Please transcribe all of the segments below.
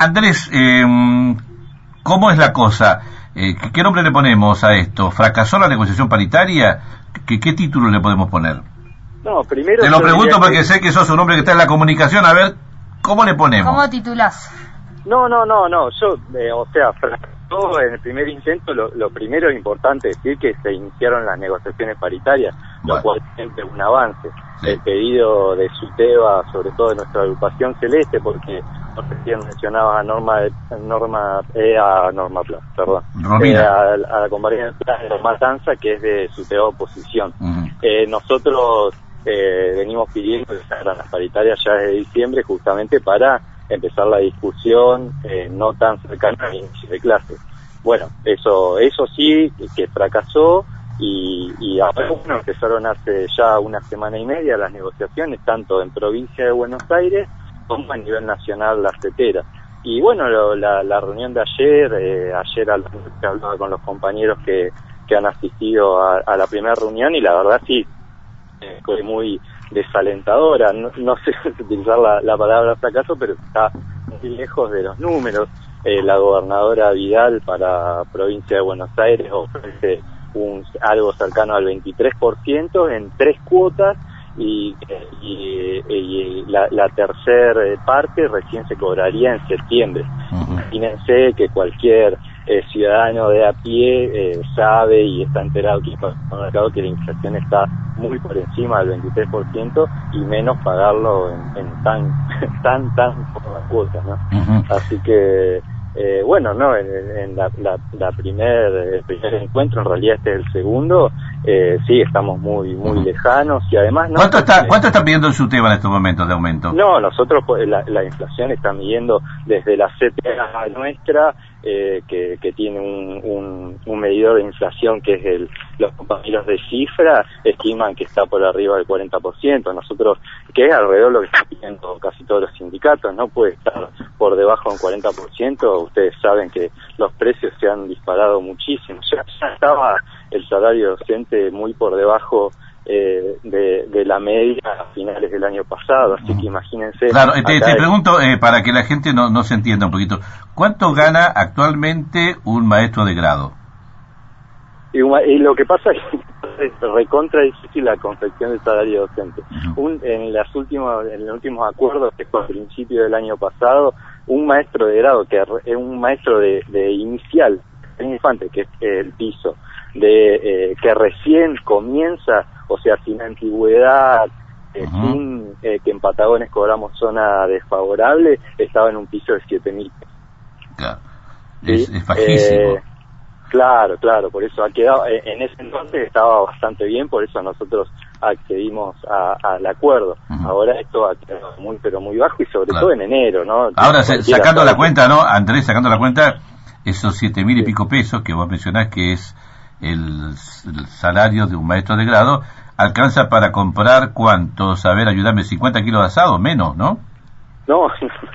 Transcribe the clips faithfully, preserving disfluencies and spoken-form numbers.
Andrés, eh, ¿cómo es la cosa? Eh, ¿Qué nombre le ponemos a esto? ¿Fracasó la negociación paritaria? ¿Qué, qué título le podemos poner? No, primero... Te lo pregunto porque que... sé que sos un hombre que está en la comunicación. A ver, ¿cómo le ponemos? ¿Cómo titulás? No, no, no, no. Yo, eh, o sea, fracasó en el primer intento. Lo, lo primero es importante decir que se iniciaron las negociaciones paritarias, bueno, lo cual siempre es un avance. Sí. El pedido de SUTEBA, sobre todo de nuestra agrupación celeste, porque recién mencionabas a Norma, Norma, eh, a Norma Plaza, perdón, eh, a, a la compañía de Norma Tanza, que es de SUTEBA oposición. Uh-huh. eh, nosotros eh, venimos pidiendo que se hagan las paritarias ya desde diciembre, justamente para empezar la discusión eh, no tan cercana al inicio de clases. Bueno, eso eso sí que fracasó. Y, y ahora bueno, empezaron hace ya una semana y media las negociaciones, tanto en provincia de Buenos Aires como a nivel nacional la CETERA. Y bueno, lo, la, la reunión de ayer, eh, ayer al que hablaba con los compañeros que, que han asistido a, a la primera reunión, y la verdad sí, eh, fue muy desalentadora. No, no sé utilizar la, la palabra fracaso, pero está muy lejos de los números. Eh, la gobernadora Vidal para provincia de Buenos Aires ofrece un algo cercano al veintitrés por ciento en tres cuotas, y, y, y la, la tercera parte recién se cobraría en septiembre. Uh-huh. Imagínense que cualquier eh, ciudadano de a pie eh, sabe y está enterado que, que la inflación está muy por encima del veintitrés por ciento, y menos pagarlo en, en tan tan tan pocas cuotas, ¿no? Uh-huh. Así que Eh, bueno, no, en, en la, la, la primer, el primer encuentro, en realidad este es el segundo, eh, sí, estamos muy muy uh-huh. lejanos, y además... no ¿Cuánto está cuánto está pidiendo el SUTEBA en estos momentos de aumento? No, nosotros, la, la inflación está midiendo desde la CETERA nuestra, eh, que, que tiene un, un, un medidor de inflación que es el, los compañeros de cifra, estiman que está por arriba del cuarenta por ciento, nosotros, que es alrededor de lo que están pidiendo casi todos los sindicatos, no puede estar por debajo de un cuarenta por ciento. Ustedes saben que los precios se han disparado muchísimo. Ya, ya estaba el salario docente muy por debajo eh, de, de la media a finales del año pasado, así que imagínense... Claro, te, te pregunto, eh, para que la gente no, no se entienda un poquito, ¿cuánto gana actualmente un maestro de grado? Y, y lo que pasa es que es recontra difícil la confección del salario docente. Uh-huh. Un, en, las últimas, en los últimos acuerdos, que fue a principios del año pasado, un maestro de grado, que es un maestro de, de inicial, en infante, que es el piso, de eh, que recién comienza, o sea, sin antigüedad, eh, uh-huh. sin eh, que en Patagones cobramos zona desfavorable, estaba en un piso de siete mil pesos. Claro, es, ¿sí? Es bajísimo. Eh, Claro, claro, por eso ha quedado, en ese entonces estaba bastante bien, por eso nosotros accedimos al acuerdo. Uh-huh. Ahora esto ha quedado muy, pero muy bajo, y sobre claro. todo en enero, ¿no? Ahora, se, sacando la cuenta, ¿no, Andrés? Sacando la cuenta, esos siete mil y pico pesos que vos mencionás que es el, el salario de un maestro de grado, alcanza para comprar ¿cuántos? A ver, ayúdame, cincuenta kilos de asado, menos, ¿no? No,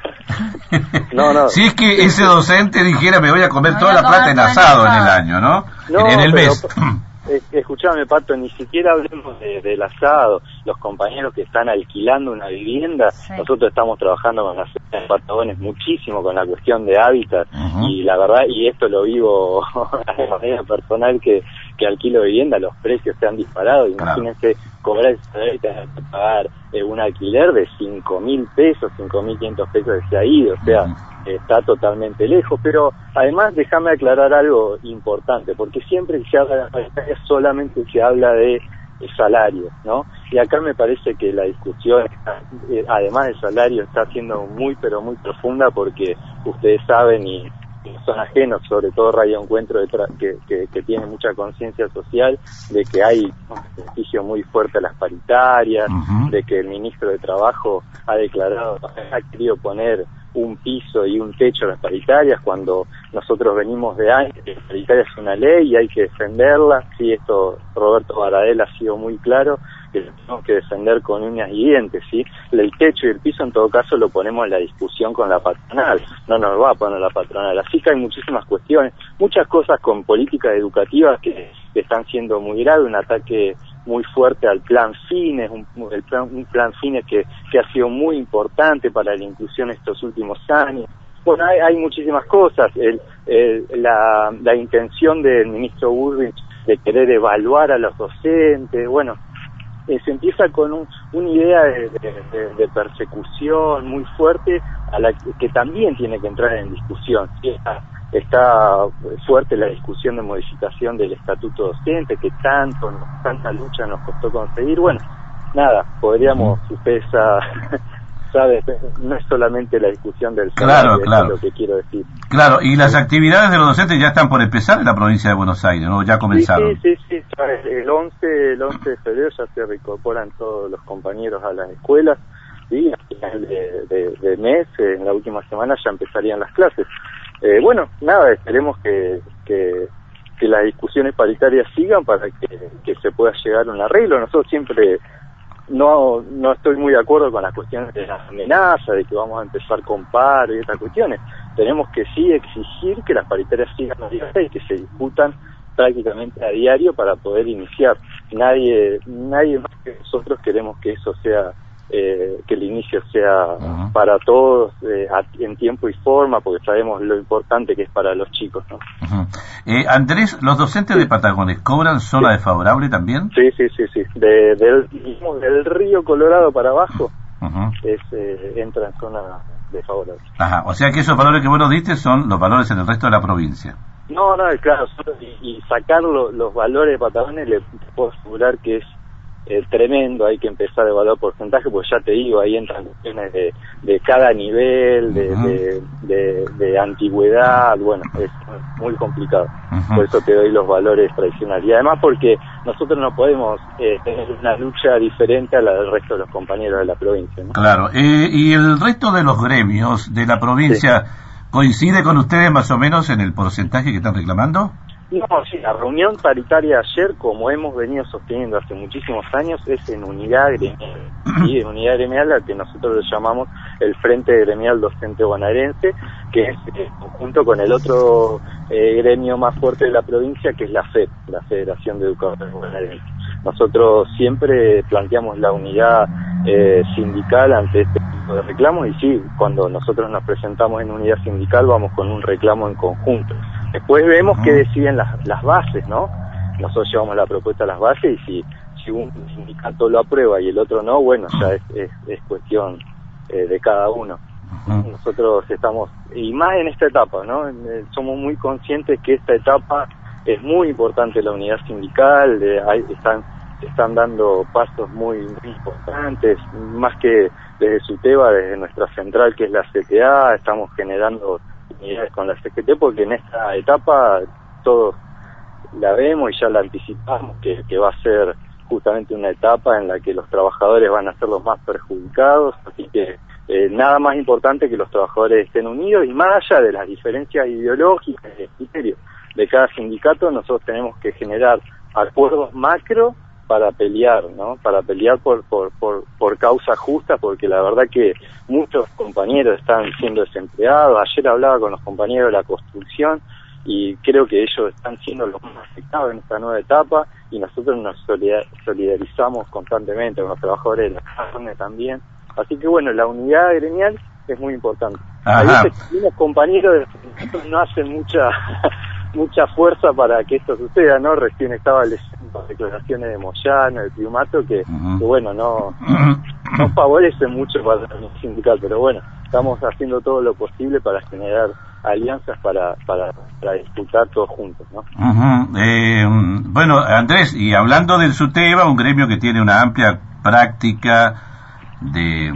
no, no. Si es que ese docente dijera, me voy a comer toda la plata en asado en el año, ¿no? No, en, en el pero, mes. Eh, escuchame, Pato, ni siquiera hablemos de, del asado. Los compañeros que están alquilando una vivienda, sí. Nosotros estamos trabajando con las ciudades de Patagones muchísimo con la cuestión de hábitat, uh-huh. y la verdad, y esto lo vivo de manera personal, que, que alquilo vivienda, los precios se han disparado. Imagínense claro. cobrar el salario y tener que pagar eh, un alquiler de cinco mil pesos, cinco mil quinientos pesos de se ha ido, o sea, uh-huh. está totalmente lejos. Pero además déjame aclarar algo importante, porque siempre que se habla de la paritaria solamente se habla de salario, ¿no? Y acá me parece que la discusión, está, eh, además del salario, está siendo muy pero muy profunda, porque ustedes saben y son ajenos, sobre todo Radio Encuentro, de tra- que, que, que tiene mucha conciencia social, de que hay un prestigio muy fuerte a las paritarias, uh-huh. de que el ministro de Trabajo ha declarado, ha querido poner un piso y un techo a las paritarias, cuando nosotros venimos de años, que la paritaria es una ley y hay que defenderla. Sí, esto Roberto Baradel ha sido muy claro, que lo tenemos que defender con uñas y dientes, ¿sí? El techo y el piso en todo caso lo ponemos en la discusión con la patronal, no nos va a poner la patronal. Así que hay muchísimas cuestiones, muchas cosas con políticas educativas que, que están siendo muy graves, un ataque muy fuerte al plan Fines, un, el plan, un plan Fines que, que ha sido muy importante para la inclusión estos últimos años. Bueno, hay, hay muchísimas cosas. El, el, la, la intención del ministro Bullrich de querer evaluar a los docentes, bueno, eh, se empieza con un, una idea de, de, de persecución muy fuerte, a la que, que también tiene que entrar en discusión. ¿Sí? Está, está fuerte la discusión de modificación del estatuto docente, que tanto, tanta lucha nos costó conseguir. Bueno, nada, podríamos, ustedes sabe, no es solamente la discusión del salario, claro, claro. Es lo que quiero decir. Claro, y las actividades de los docentes ya están por empezar en la provincia de Buenos Aires, ¿no? Ya comenzaron. Sí, sí, sí, sí. El once, el once de febrero ya se reincorporan todos los compañeros a las escuelas, y a final de, de, de mes, en la última semana ya empezarían las clases. Eh, bueno, nada, esperemos que, que, que las discusiones paritarias sigan para que, que se pueda llegar a un arreglo. Nosotros siempre no no estoy muy de acuerdo con las cuestiones de las amenazas, de que vamos a empezar con paro y estas cuestiones. Tenemos que sí exigir que las paritarias sigan abiertas y que se discutan prácticamente a diario para poder iniciar. Nadie nadie más que nosotros queremos que eso sea, eh, que el inicio sea uh-huh. para todos, eh, en tiempo y forma, porque sabemos lo importante que es para los chicos, ¿no? Uh-huh. eh, Andrés, ¿los docentes sí. de Patagones cobran zona sí. desfavorable también? Sí, sí, sí, sí. De, del, del río Colorado para abajo uh-huh. es, eh, entra en zona desfavorable. Ajá, o sea que esos valores que vos nos diste son los valores en el resto de la provincia. No, no, claro, y, y sacar lo, los valores de Patagones le puedo asegurar que es eh, tremendo. Hay que empezar a evaluar porcentaje, porque ya te digo, ahí entran cuestiones de, de cada nivel, de, uh-huh. de, de, de antigüedad, bueno, es muy complicado. Uh-huh. Por eso te doy los valores tradicionales. Y además porque nosotros no podemos eh, tener una lucha diferente a la del resto de los compañeros de la provincia, ¿no? Claro, eh, y el resto de los gremios de la provincia... Sí. ¿Coincide con ustedes más o menos en el porcentaje que están reclamando? No, sí, la reunión paritaria ayer, como hemos venido sosteniendo hace muchísimos años, es en unidad gremial, ¿sí? En unidad gremial a que nosotros le llamamos el Frente Gremial Docente Bonaerense, que es eh, junto con el otro eh, gremio más fuerte de la provincia, que es la F E D, la Federación de Educadores Bonaerenses. Nosotros siempre planteamos la unidad eh, sindical ante este tipo de reclamos, y sí, cuando nosotros nos presentamos en unidad sindical vamos con un reclamo en conjunto. Después vemos uh-huh. que deciden las, las bases, ¿no? Nosotros llevamos la propuesta a las bases, y si, si un sindicato lo aprueba y el otro no, bueno, ya es, es, es cuestión eh, de cada uno. Uh-huh. Nosotros estamos, y más en esta etapa, ¿no? Eh, somos muy conscientes que esta etapa es muy importante, la unidad sindical, eh, hay, están están dando pasos muy, muy importantes, más que desde SUTEBA, desde nuestra central que es la C T A, estamos generando unidades con la C G T, porque en esta etapa todos la vemos y ya la anticipamos, que, que va a ser justamente una etapa en la que los trabajadores van a ser los más perjudicados, así que eh, nada más importante que los trabajadores estén unidos, y más allá de las diferencias ideológicas y de criterios de cada sindicato, nosotros tenemos que generar acuerdos macro para pelear, ¿no? Para pelear por, por, por, por causa justa, porque la verdad que muchos compañeros están siendo desempleados. Ayer hablaba con los compañeros de la construcción y creo que ellos están siendo los más afectados en esta nueva etapa, y nosotros nos solidarizamos constantemente con los trabajadores de la carne también. Así que bueno, la unidad gremial es muy importante. Ajá. A veces unos compañeros no hacen mucha mucha fuerza para que esto suceda, ¿no? Recién estaba leyendo declaraciones de Moyano, de Piumato, que, uh-huh. que bueno, no, no favorecen mucho para el sindical, pero bueno, estamos haciendo todo lo posible para generar alianzas para, para, para disputar todos juntos, ¿no? Uh-huh. Eh, bueno, Andrés, y hablando del SUTEBA, un gremio que tiene una amplia práctica de,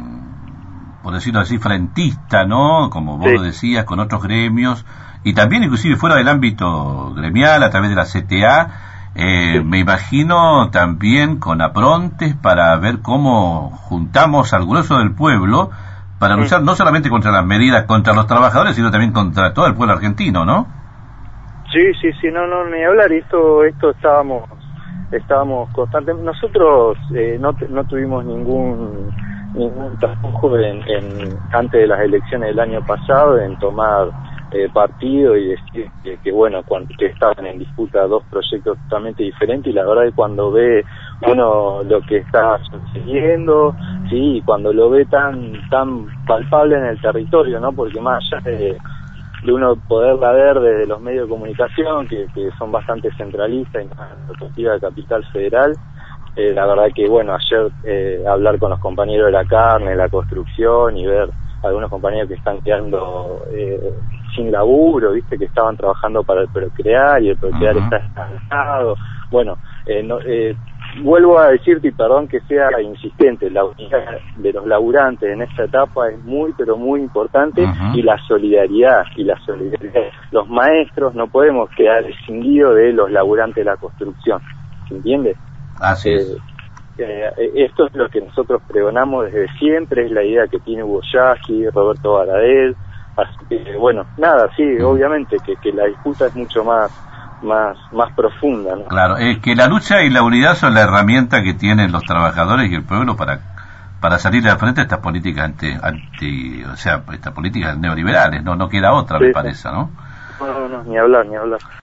por decirlo así, frentista, ¿no? Como vos sí. lo decías, con otros gremios, y también inclusive fuera del ámbito gremial, a través de la C T A, eh, sí. me imagino también con aprontes para ver cómo juntamos al grueso del pueblo para luchar sí. no solamente contra las medidas contra los trabajadores, sino también contra todo el pueblo argentino, ¿no? Sí, sí, sí, no, no, ni hablar, esto, esto estábamos, estábamos constantemente, nosotros eh, no, no tuvimos ningún, ningún trabajo en, en, antes de las elecciones del año pasado en tomar eh, partido y decir que, que bueno, cuando, que estaban en disputa dos proyectos totalmente diferentes, y la verdad es que cuando ve uno lo que está sucediendo, sí, cuando lo ve tan tan palpable en el territorio, ¿no? Porque más allá de, de uno poderla ver desde los medios de comunicación, que, que son bastante centralistas en la perspectiva de Capital Federal, eh, la verdad que bueno, ayer eh, hablar con los compañeros de la carne, la construcción, y ver algunos compañeros que están quedando eh, sin laburo, viste, que estaban trabajando para el Procrear y el Procrear uh-huh. está estancado. Bueno, eh, no, eh, vuelvo a decirte, y perdón que sea insistente, la unidad de los laburantes en esta etapa es muy, pero muy importante, uh-huh. y la solidaridad, y la solidaridad. Los maestros no podemos quedar escindidos de los laburantes de la construcción, ¿se entiende? Así eh, es. Eh, esto es lo que nosotros pregonamos desde siempre, es la idea que tiene Hugo Yasky, Roberto Baradel, así que bueno, nada, sí, mm. obviamente que, que la disputa es mucho más más más profunda, ¿no? Claro, es que la lucha y la unidad son la herramienta que tienen los trabajadores y el pueblo para para salir de frente a estas políticas anti, anti o sea, estas políticas neoliberales, no no queda otra, sí, me parece, ¿no? No, no, no, ni hablar, ni hablar.